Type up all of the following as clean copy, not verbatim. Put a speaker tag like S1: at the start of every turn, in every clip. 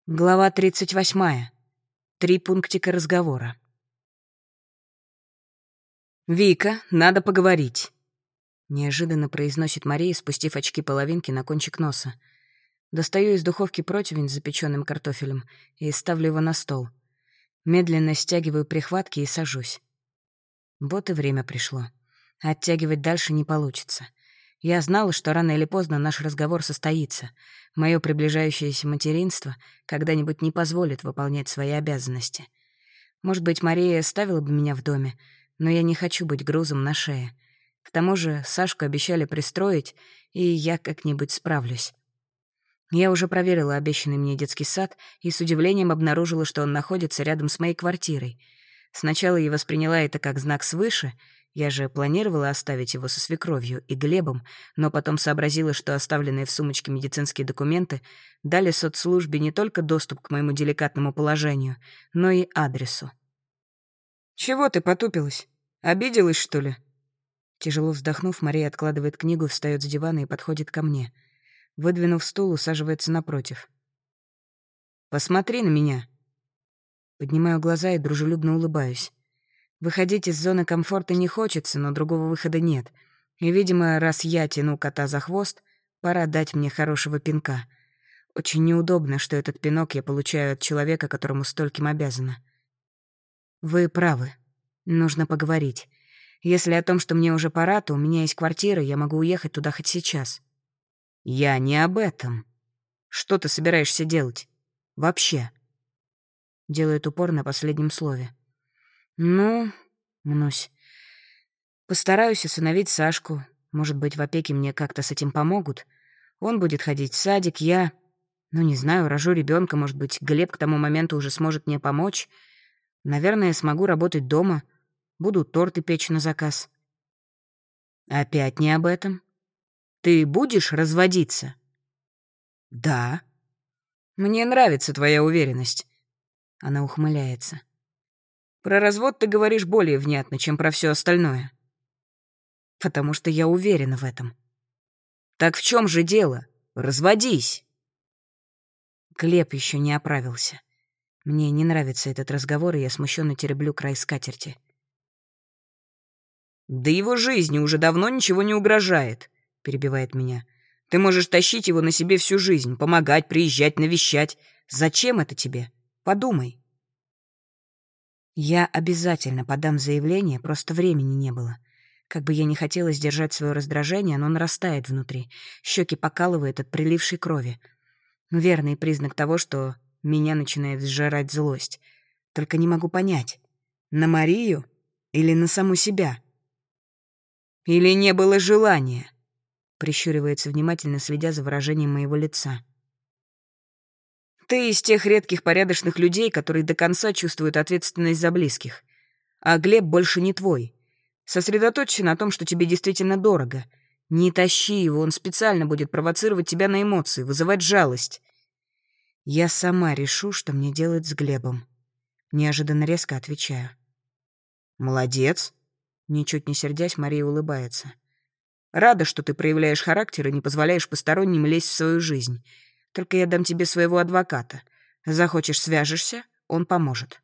S1: Глава 38. 3 пунктика разговора. «Вика, надо поговорить», — неожиданно произносит Мария, спустив очки-половинки на кончик носа. Достаю из духовки противень с запеченным картофелем и ставлю его на стол. Медленно стягиваю прихватки и сажусь. Вот и время пришло. Оттягивать дальше не получится. Я знала, что рано или поздно наш разговор состоится. Мое приближающееся материнство когда-нибудь не позволит выполнять свои обязанности. Может быть, Мария оставила бы меня в доме, но я не хочу быть грузом на шее. К тому же Сашку обещали пристроить, и я как-нибудь справлюсь. Я уже проверила обещанный мне детский сад и с удивлением обнаружила, что он находится рядом с моей квартирой. Сначала я восприняла это как знак свыше. Я же планировала оставить его со свекровью и Глебом, но потом сообразила, что оставленные в сумочке медицинские документы дали соцслужбе не только доступ к моему деликатному положению, но и адресу. «Чего ты потупилась? Обиделась, что ли?» Тяжело вздохнув, Мария откладывает книгу, встаёт с дивана и подходит ко мне. Выдвинув стул, усаживается напротив. «Посмотри на меня». Поднимаю глаза и дружелюбно улыбаюсь. Выходить из зоны комфорта не хочется, но другого выхода нет. И, видимо, раз я тяну кота за хвост, пора дать мне хорошего пинка. Очень неудобно, что этот пинок я получаю от человека, которому стольким обязана. Вы правы. Нужно поговорить. Если о том, что мне уже пора, то у меня есть квартира, я могу уехать туда хоть сейчас. Я не об этом. Что ты собираешься делать? Вообще. Делает упор на последнем слове. Ну, мнусь. Постараюсь усыновить Сашку. Может быть, в опеке мне как-то с этим помогут. Он будет ходить в садик, я... не знаю, рожу ребенка, может быть, Глеб к тому моменту уже сможет мне помочь. Наверное, смогу работать дома. Буду торты печь на заказ. Опять не об этом. Ты будешь разводиться? Да. Мне нравится твоя уверенность. Она ухмыляется. Про развод ты говоришь более внятно, чем про все остальное. Потому что я уверена в этом. Так в чем же дело? Разводись. Глеб еще не оправился. Мне не нравится этот разговор, и я смущенно тереблю край скатерти. «Да его жизни уже давно ничего не угрожает», — перебивает меня. «Ты можешь тащить его на себе всю жизнь, помогать, приезжать, навещать. Зачем это тебе? Подумай». Я обязательно подам заявление, просто времени не было. Как бы я ни хотела сдержать свое раздражение, оно нарастает внутри. Щеки покалывает от прилившей крови. Верный признак того, что меня начинает сжирать злость. Только не могу понять, на Марию или на саму себя? Или не было желания? Прищуривается внимательно, следя за выражением моего лица. Ты из тех редких порядочных людей, которые до конца чувствуют ответственность за близких. А Глеб больше не твой. Сосредоточься на том, что тебе действительно дорого. Не тащи его, он специально будет провоцировать тебя на эмоции, вызывать жалость. Я сама решу, что мне делать с Глебом. Неожиданно резко отвечаю. Молодец. Ничуть не сердясь, Мария улыбается. Рада, что ты проявляешь характер и не позволяешь посторонним лезть в свою жизнь. Только я дам тебе своего адвоката. Захочешь — свяжешься, он поможет.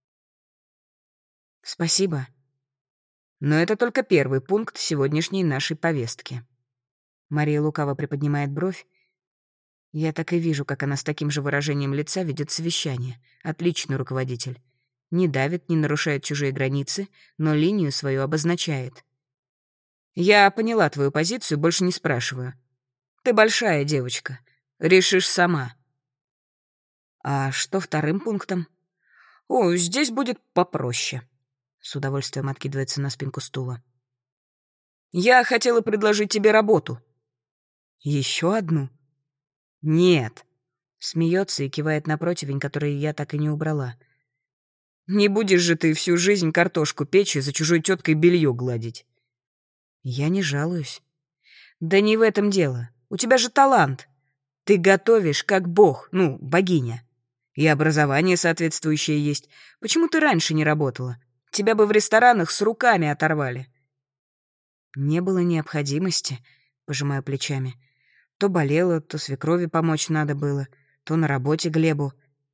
S1: Спасибо. Но это только первый пункт сегодняшней нашей повестки. Мария лукаво приподнимает бровь. Я так и вижу, как она с таким же выражением лица ведет совещание. Отличный руководитель. Не давит, не нарушает чужие границы, но линию свою обозначает. Я поняла твою позицию, больше не спрашиваю. Ты большая девочка. Решишь сама. А что вторым пунктом? О, здесь будет попроще. С удовольствием откидывается на спинку стула. Я хотела предложить тебе работу. Еще одну? Нет. Смеется и кивает на противень, который я так и не убрала. Не будешь же ты всю жизнь картошку печь и за чужой теткой белье гладить. Я не жалуюсь. Да не в этом дело. У тебя же талант. Ты готовишь как бог, богиня. И образование соответствующее есть. Почему ты раньше не работала? Тебя бы в ресторанах с руками оторвали. Не было необходимости, пожимаю плечами. То болела, то свекрови помочь надо было, то на работе Глебу.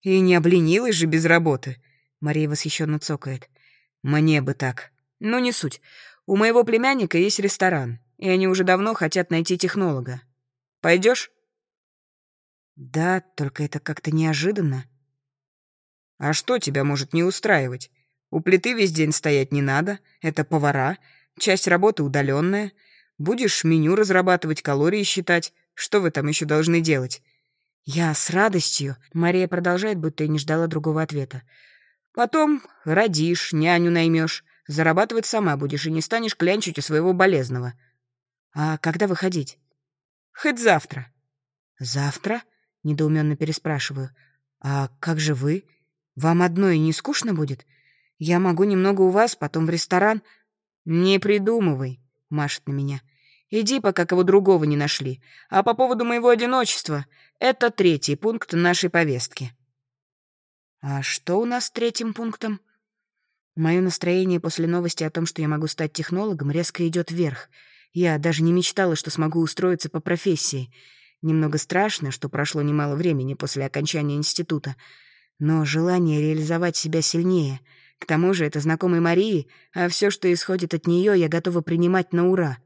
S1: И не обленилась же без работы. Мария восхищенно цокает. Мне бы так. Ну, не суть. У моего племянника есть ресторан, и они уже давно хотят найти технолога. Пойдешь? Да, только это как-то неожиданно. А что тебя может не устраивать? У плиты весь день стоять не надо, это повара, часть работы удаленная. Будешь меню разрабатывать, калории считать. Что вы там еще должны делать? Я с радостью. Мария продолжает, будто и не ждала другого ответа. Потом родишь, няню наймешь, зарабатывать сама будешь и не станешь клянчить у своего болезного. А когда выходить? Хоть завтра. Завтра? Недоуменно переспрашиваю. А как же вы? Вам одной не скучно будет? Я могу немного у вас, потом в ресторан. Не придумывай, машет на меня. Иди, пока кого другого не нашли. А по поводу моего одиночества, это 3-й пункт нашей повестки. А что у нас с 3-м пунктом? Мое настроение после новости о том, что я могу стать технологом, резко идет вверх. Я даже не мечтала, что смогу устроиться по профессии. Немного страшно, что прошло немало времени после окончания института, но желание реализовать себя сильнее. К тому же это знакомый Марии, а все, что исходит от нее, я готова принимать на ура.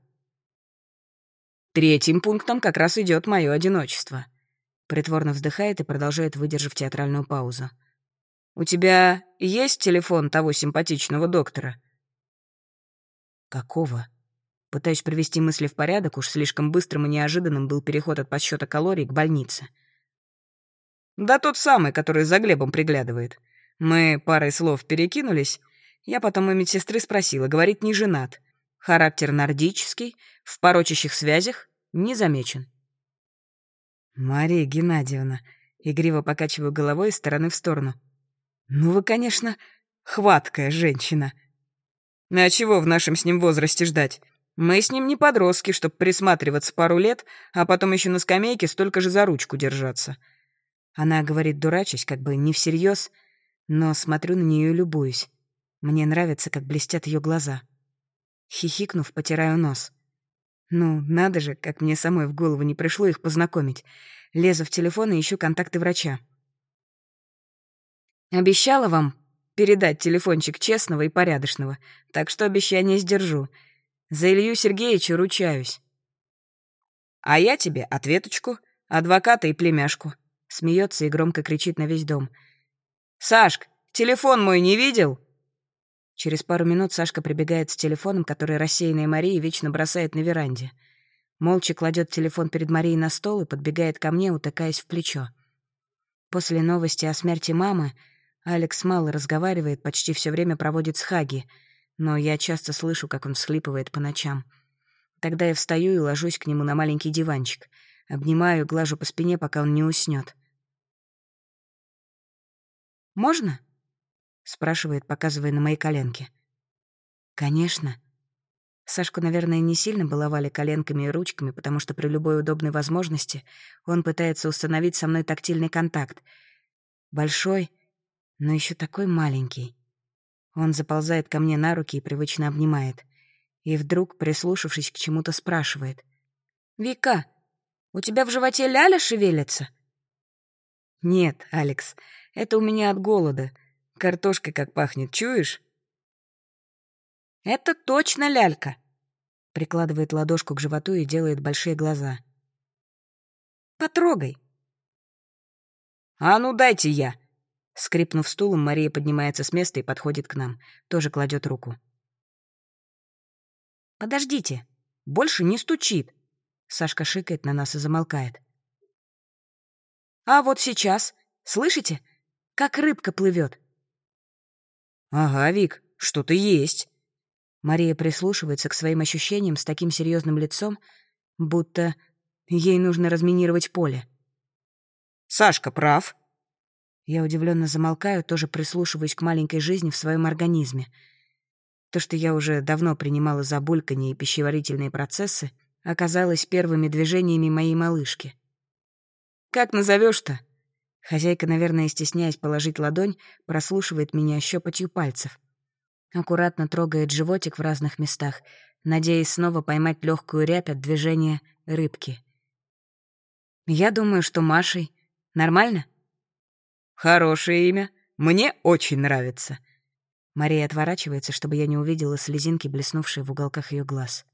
S1: 3-м пунктом как раз идет мое одиночество. Притворно вздыхает и продолжает, выдержав театральную паузу. «У тебя есть телефон того симпатичного доктора?» «Какого?» Пытаюсь привести мысли в порядок, уж слишком быстрым и неожиданным был переход от подсчета калорий к больнице. «Да тот самый, который за Глебом приглядывает. Мы парой слов перекинулись. Я потом у медсестры спросила, говорит, не женат. Характер нордический, в порочащих связях не замечен». «Мария Геннадьевна», игриво покачиваю головой из стороны в сторону. «Ну вы, конечно, хваткая женщина. А чего в нашем с ним возрасте ждать? Мы с ним не подростки, чтоб присматриваться пару лет, а потом еще на скамейке столько же за ручку держаться». Она говорит, дурачась, как бы не всерьез, но смотрю на нее и любуюсь. Мне нравится, как блестят ее глаза. Хихикнув, потираю нос. Ну, надо же, как мне самой в голову не пришло их познакомить. Лезу в телефон и ищу контакты врача. Обещала вам передать телефончик честного и порядочного, так что обещание сдержу. За Илью Сергеевича ручаюсь. А я тебе ответочку, адвоката и племяшку. Смеется и громко кричит на весь дом. «Сашк, телефон мой не видел?» Через пару минут Сашка прибегает с телефоном, который рассеянная Мария вечно бросает на веранде. Молча кладет телефон перед Марией на стол и подбегает ко мне, утыкаясь в плечо. После новости о смерти мамы Алекс мало разговаривает, почти все время проводит с Хаги, но я часто слышу, как он всхлипывает по ночам. Тогда я встаю и ложусь к нему на маленький диванчик, обнимаю, глажу по спине, пока он не уснет. «Можно?» — спрашивает, показывая на мои коленки. «Конечно». Сашку, наверное, не сильно баловали коленками и ручками, потому что при любой удобной возможности он пытается установить со мной тактильный контакт. Большой, но еще такой маленький. Он заползает ко мне на руки и привычно обнимает. И вдруг, прислушавшись к чему-то, спрашивает. «Вика, у тебя в животе ляля шевелится?» «Нет, Алекс, это у меня от голода. Картошкой как пахнет, чуешь?» «Это точно лялька!» Прикладывает ладошку к животу и делает большие глаза. «Потрогай!» «А ну дайте я!» Скрипнув стулом, Мария поднимается с места и подходит к нам. Тоже кладет руку. «Подождите! Больше не стучит!» Сашка шикает на нас и замолкает. «А вот сейчас! Слышите? Как рыбка плывет!» «Ага, Вик, что-то есть!» Мария прислушивается к своим ощущениям с таким серьезным лицом, будто ей нужно разминировать поле. «Сашка прав!» Я удивленно замолкаю, тоже прислушиваюсь к маленькой жизни в своем организме. То, что я уже давно принимала за бульканье и пищеварительные процессы, оказалось первыми движениями моей малышки. «Как назовешь-то?» Хозяйка, наверное, стесняясь положить ладонь, прослушивает меня щепотью пальцев. Аккуратно трогает животик в разных местах, надеясь снова поймать легкую рябь от движения рыбки. «Я думаю, что Машей. Нормально?» Хорошее имя. Мне очень нравится». Мария отворачивается, чтобы я не увидела слезинки, блеснувшие в уголках ее глаз.